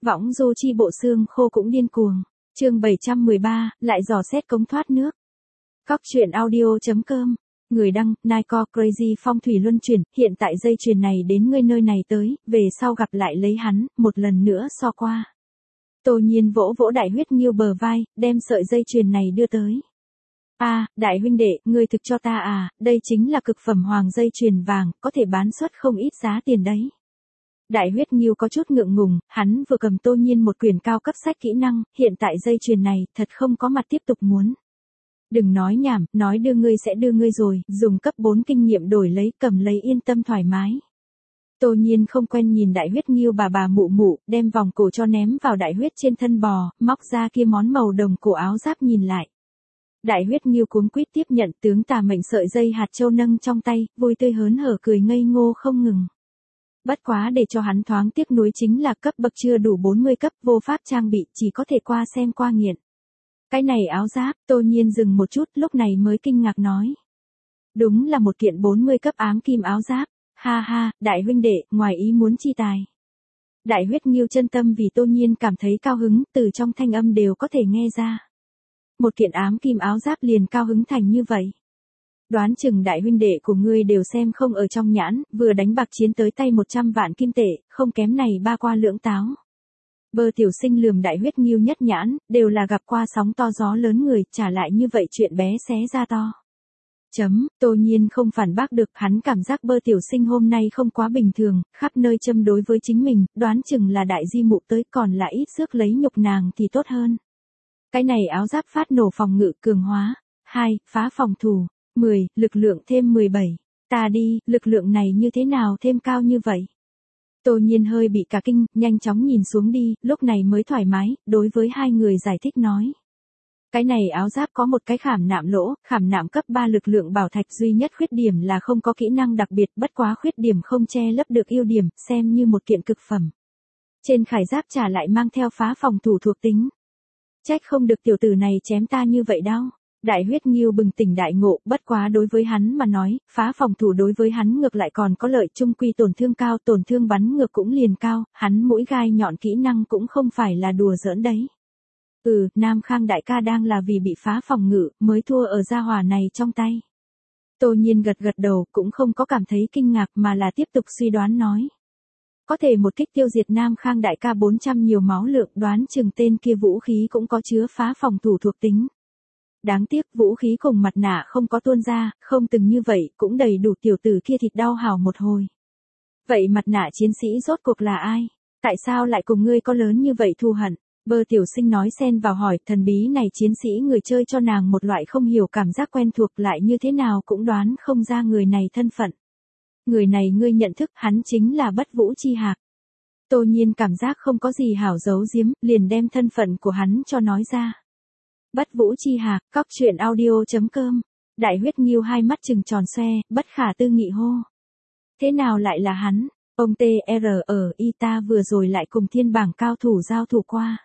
Võng du chi bộ xương khô cũng điên cuồng. Chương 713, lại dò xét cống thoát nước. Cóc truyện audio.com. Người đăng, Nike Crazy phong thủy luân chuyển, hiện tại dây chuyền này đến ngươi nơi này tới, về sau gặp lại lấy hắn, một lần nữa so qua. Tô Nhiên vỗ vỗ Đại Huyết Nghiêu bờ vai, đem sợi dây chuyền này đưa tới. Đại huynh đệ, ngươi thực cho ta à, đây chính là cực phẩm hoàng dây chuyền vàng, có thể bán suất không ít giá tiền đấy. Đại Huyết Nghiêu có chút ngượng ngùng, hắn vừa cầm Tô Nhiên một quyển cao cấp sách kỹ năng, hiện tại dây chuyền này, thật không có mặt tiếp tục muốn. Đừng nói nhảm, nói đưa ngươi sẽ đưa ngươi rồi, dùng cấp 4 kinh nghiệm đổi lấy, cầm lấy yên tâm thoải mái. Tô Nhiên không quen nhìn Đại Huyết Nghiêu bà mụ mụ, đem vòng cổ cho ném vào Đại Huyết trên thân bò, móc ra kia món màu đồng cổ áo giáp nhìn lại. Đại Huyết Nghiêu cuống quýt tiếp nhận, tướng tà mệnh sợi dây hạt châu nâng trong tay, vui tươi hớn hở cười ngây ngô không ngừng. Bất quá để cho hắn thoáng tiếc nuối chính là cấp bậc chưa đủ 40 cấp, vô pháp trang bị, chỉ có thể qua xem qua nghiện. Cái này áo giáp, Tô Nhiên dừng một chút, lúc này mới kinh ngạc nói. Đúng là một kiện 40 cấp ám kim áo giáp. Ha ha, đại huynh đệ, ngoài ý muốn chi tài. Đại Huyết Nghiêu chân tâm vì Tô Nhiên cảm thấy cao hứng, từ trong thanh âm đều có thể nghe ra. Một kiện ám kim áo giáp liền cao hứng thành như vậy. Đoán chừng đại huynh đệ của ngươi đều xem không ở trong nhãn, vừa đánh bạc chiến tới tay 100 vạn kim tệ, không kém này ba qua lưỡng táo. Bơ tiểu sinh lườm Đại Huyết Nghiêu nhất nhãn, đều là gặp qua sóng to gió lớn người, trả lại như vậy chuyện bé xé ra to. Tô Nhiên không phản bác được, hắn cảm giác bơ tiểu sinh hôm nay không quá bình thường, khắp nơi châm đối với chính mình, đoán chừng là đại di mụ tới còn là ít rước lấy nhục nàng thì tốt hơn. Cái này áo giáp phát nổ phòng ngự cường hóa, 2, phá phòng thủ, 10, lực lượng thêm 17. Ta đi, lực lượng này như thế nào thêm cao như vậy? Tô Nhiên hơi bị cả kinh, nhanh chóng nhìn xuống đi, lúc này mới thoải mái, đối với hai người giải thích nói. Cái này áo giáp có một cái khảm nạm lỗ, khảm nạm cấp 3 lực lượng bảo thạch, duy nhất khuyết điểm là không có kỹ năng đặc biệt, bất quá khuyết điểm không che lấp được ưu điểm, xem như một kiện cực phẩm. Trên khải giáp trả lại mang theo phá phòng thủ thuộc tính. Trách không được tiểu tử này chém ta như vậy đau. Đại Huyết Nghiêu bừng tỉnh đại ngộ, bất quá đối với hắn mà nói, phá phòng thủ đối với hắn ngược lại còn có lợi, chung quy tổn thương cao, tổn thương bắn ngược cũng liền cao, hắn mũi gai nhọn kỹ năng cũng không phải là đùa giỡn đấy. Nam Khang đại ca đang là vì bị phá phòng ngự, mới thua ở gia hỏa này trong tay. Tô Nhiên gật gật đầu, cũng không có cảm thấy kinh ngạc mà là tiếp tục suy đoán nói. Có thể một kích tiêu diệt Nam Khang đại ca 400 nhiều máu lượng, đoán chừng tên kia vũ khí cũng có chứa phá phòng thủ thuộc tính. Đáng tiếc vũ khí cùng mặt nạ không có tuôn ra, không từng như vậy, cũng đầy đủ tiểu tử kia thịt đau hào một hồi. Vậy mặt nạ chiến sĩ rốt cuộc là ai? Tại sao lại cùng ngươi có lớn như vậy thù hận? Bơ tiểu sinh nói xen vào hỏi, thần bí này chiến sĩ người chơi cho nàng một loại không hiểu cảm giác quen thuộc, lại như thế nào cũng đoán không ra người này thân phận. Người này ngươi nhận thức, hắn chính là Bất Vũ Chi Hạc. Tô Nhiên cảm giác không có gì hảo giấu giếm, liền đem thân phận của hắn cho nói ra. Bất Vũ Chi Hạc, cóc truyện audio.com. Đại Huyết Nghiêu hai mắt trừng tròn xoe, bất khả tư nghị hô. Thế nào lại là hắn? Ông TRI ta vừa rồi lại cùng thiên bảng cao thủ giao thủ qua.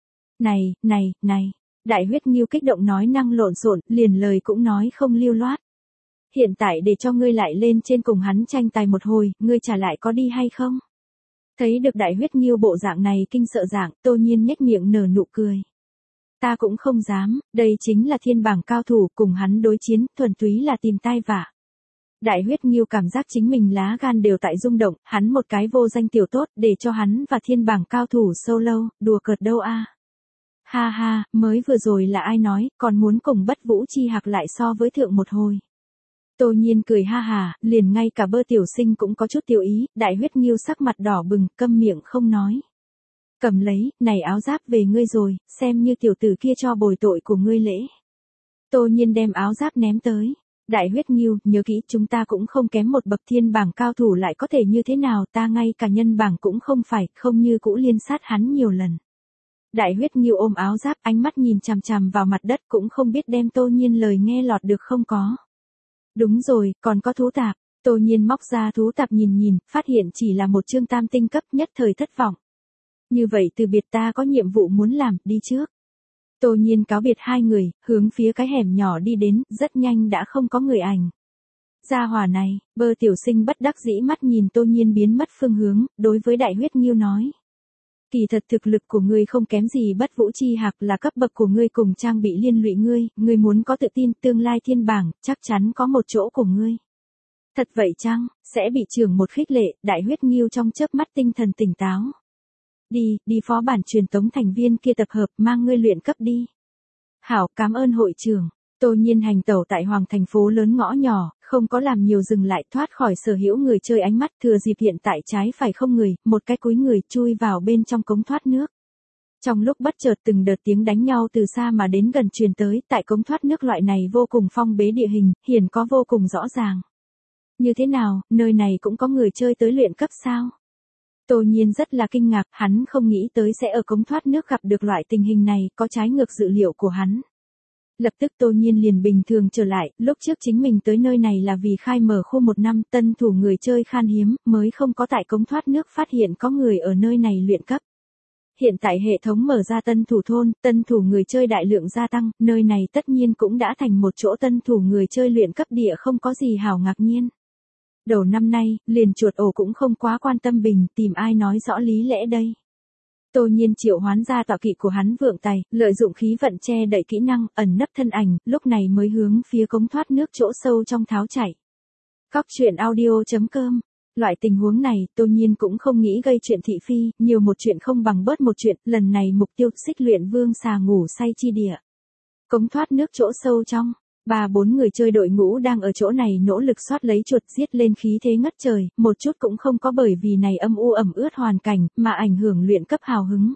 Này, Đại Huyết Nghiêu kích động nói năng lộn xộn, liền lời cũng nói không lưu loát. Hiện tại để cho ngươi lại lên trên cùng hắn tranh tài một hồi, ngươi trả lại có đi hay không? Thấy được Đại Huyết Nghiêu bộ dạng này kinh sợ dạng, Tô Nhiên nhếch miệng nở nụ cười. Ta cũng không dám, đây chính là thiên bảng cao thủ, cùng hắn đối chiến, thuần túy là tìm tai vạ. Đại Huyết Nghiêu cảm giác chính mình lá gan đều tại rung động, hắn một cái vô danh tiểu tốt, để cho hắn và thiên bảng cao thủ solo, đùa cợt đâu a. Ha ha, mới vừa rồi là ai nói, còn muốn cùng Bất Vũ Chi Hạc lại so với thượng một hồi. Tô Nhiên cười ha hà, liền ngay cả bơ tiểu sinh cũng có chút tiêu ý, Đại Huyết Nghiêu sắc mặt đỏ bừng, câm miệng không nói. Cầm lấy, này áo giáp về ngươi rồi, xem như tiểu tử kia cho bồi tội của ngươi lễ. Tô Nhiên đem áo giáp ném tới. Đại Huyết Nghiêu, nhớ kỹ, chúng ta cũng không kém một bậc thiên bảng cao thủ, lại có thể như thế nào, ta ngay cả nhân bảng cũng không phải, không như cũ liên sát hắn nhiều lần. Đại Huyết Nghiêu ôm áo giáp, ánh mắt nhìn chằm chằm vào mặt đất, cũng không biết đem Tô Nhiên lời nghe lọt được không có. Đúng rồi, còn có thú tạp. Tô Nhiên móc ra thú tạp nhìn, phát hiện chỉ là một chương tam tinh cấp, nhất thời thất vọng. Như vậy từ biệt, ta có nhiệm vụ muốn làm, đi trước. Tô Nhiên cáo biệt hai người, hướng phía cái hẻm nhỏ đi đến, rất nhanh đã không có người ảnh. Gia hỏa này, bơ tiểu sinh bất đắc dĩ mắt nhìn Tô Nhiên biến mất phương hướng, đối với Đại Huyết Nghiêu nói. Kỳ thật thực lực của ngươi không kém gì Bất Vũ Chi Hạc, là cấp bậc của ngươi cùng trang bị liên lụy ngươi muốn có tự tin tương lai thiên bảng, chắc chắn có một chỗ của ngươi. Thật vậy chăng, sẽ bị trưởng một khích lệ, Đại Huyết Nghiêu trong chớp mắt tinh thần tỉnh táo. Đi phó bản truyền tống thành viên kia tập hợp, mang ngươi luyện cấp đi. Hảo, cảm ơn hội trưởng. Tô Nhiên hành tẩu tại Hoàng thành phố lớn ngõ nhỏ, không có làm nhiều dừng lại, thoát khỏi sở hữu người chơi ánh mắt, thừa dịp hiện tại trái phải không người, một cái cúi người chui vào bên trong cống thoát nước. Trong lúc bất chợt từng đợt tiếng đánh nhau từ xa mà đến gần truyền tới, tại cống thoát nước loại này vô cùng phong bế địa hình, hiển có vô cùng rõ ràng. Như thế nào, nơi này cũng có người chơi tới luyện cấp sao? Tô Nhiên rất là kinh ngạc, hắn không nghĩ tới sẽ ở cống thoát nước gặp được loại tình hình này, có trái ngược dự liệu của hắn. Lập tức Tô Nhiên liền bình thường trở lại, lúc trước chính mình tới nơi này là vì khai mở khu 1 năm, tân thủ người chơi khan hiếm, mới không có tại cống thoát nước phát hiện có người ở nơi này luyện cấp. Hiện tại hệ thống mở ra tân thủ thôn, tân thủ người chơi đại lượng gia tăng, nơi này tất nhiên cũng đã thành một chỗ tân thủ người chơi luyện cấp địa, không có gì hảo ngạc nhiên. Đầu năm nay, liền chuột ổ cũng không quá quan tâm bình, tìm ai nói rõ lý lẽ đây. Tô Nhiên triệu hoán ra tọa kỵ của hắn Vượng Tài, lợi dụng khí vận che đậy kỹ năng, ẩn nấp thân ảnh, lúc này mới hướng phía cống thoát nước chỗ sâu trong tháo chạy. Cóc truyện audio.com. Loại tình huống này, Tô Nhiên cũng không nghĩ gây chuyện thị phi, nhiều một chuyện không bằng bớt một chuyện, lần này mục tiêu Xích Luyện Vương xà ngủ say chi địa. Cống thoát nước chỗ sâu trong. 3-4 người chơi đội ngũ đang ở chỗ này nỗ lực soát lấy chuột, giết lên khí thế ngất trời, một chút cũng không có bởi vì này âm u ẩm ướt hoàn cảnh, mà ảnh hưởng luyện cấp hào hứng.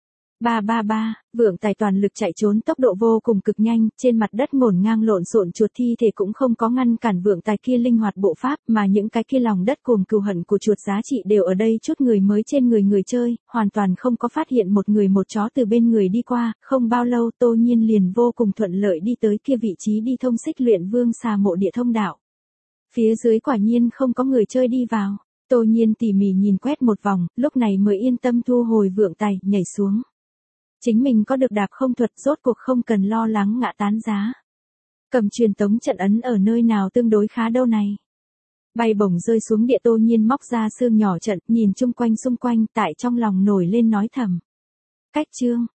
333, Vượng Tài toàn lực chạy trốn, tốc độ vô cùng cực nhanh, trên mặt đất ngổn ngang lộn xộn chuột thi thể cũng không có ngăn cản Vượng Tài kia linh hoạt bộ pháp, mà những cái kia lòng đất cùng cừu hận của chuột giá trị đều ở đây chút người mới trên người chơi, hoàn toàn không có phát hiện một người một chó từ bên người đi qua, không bao lâu Tô Nhiên liền vô cùng thuận lợi đi tới kia vị trí đi thông Xích Luyện Vương xà mộ địa thông đạo. Phía dưới quả nhiên không có người chơi đi vào, Tô Nhiên tỉ mỉ nhìn quét một vòng, lúc này mới yên tâm thu hồi Vượng Tài, nhảy xuống. Chính mình có được đạp không thuật, rốt cuộc không cần lo lắng ngã tán giá. Cầm truyền tống trận ấn ở nơi nào tương đối khá đâu này. Bay bổng rơi xuống địa, Tô Nhiên móc ra xương nhỏ trận, nhìn chung quanh xung quanh, tại trong lòng nổi lên nói thầm. Cách chương,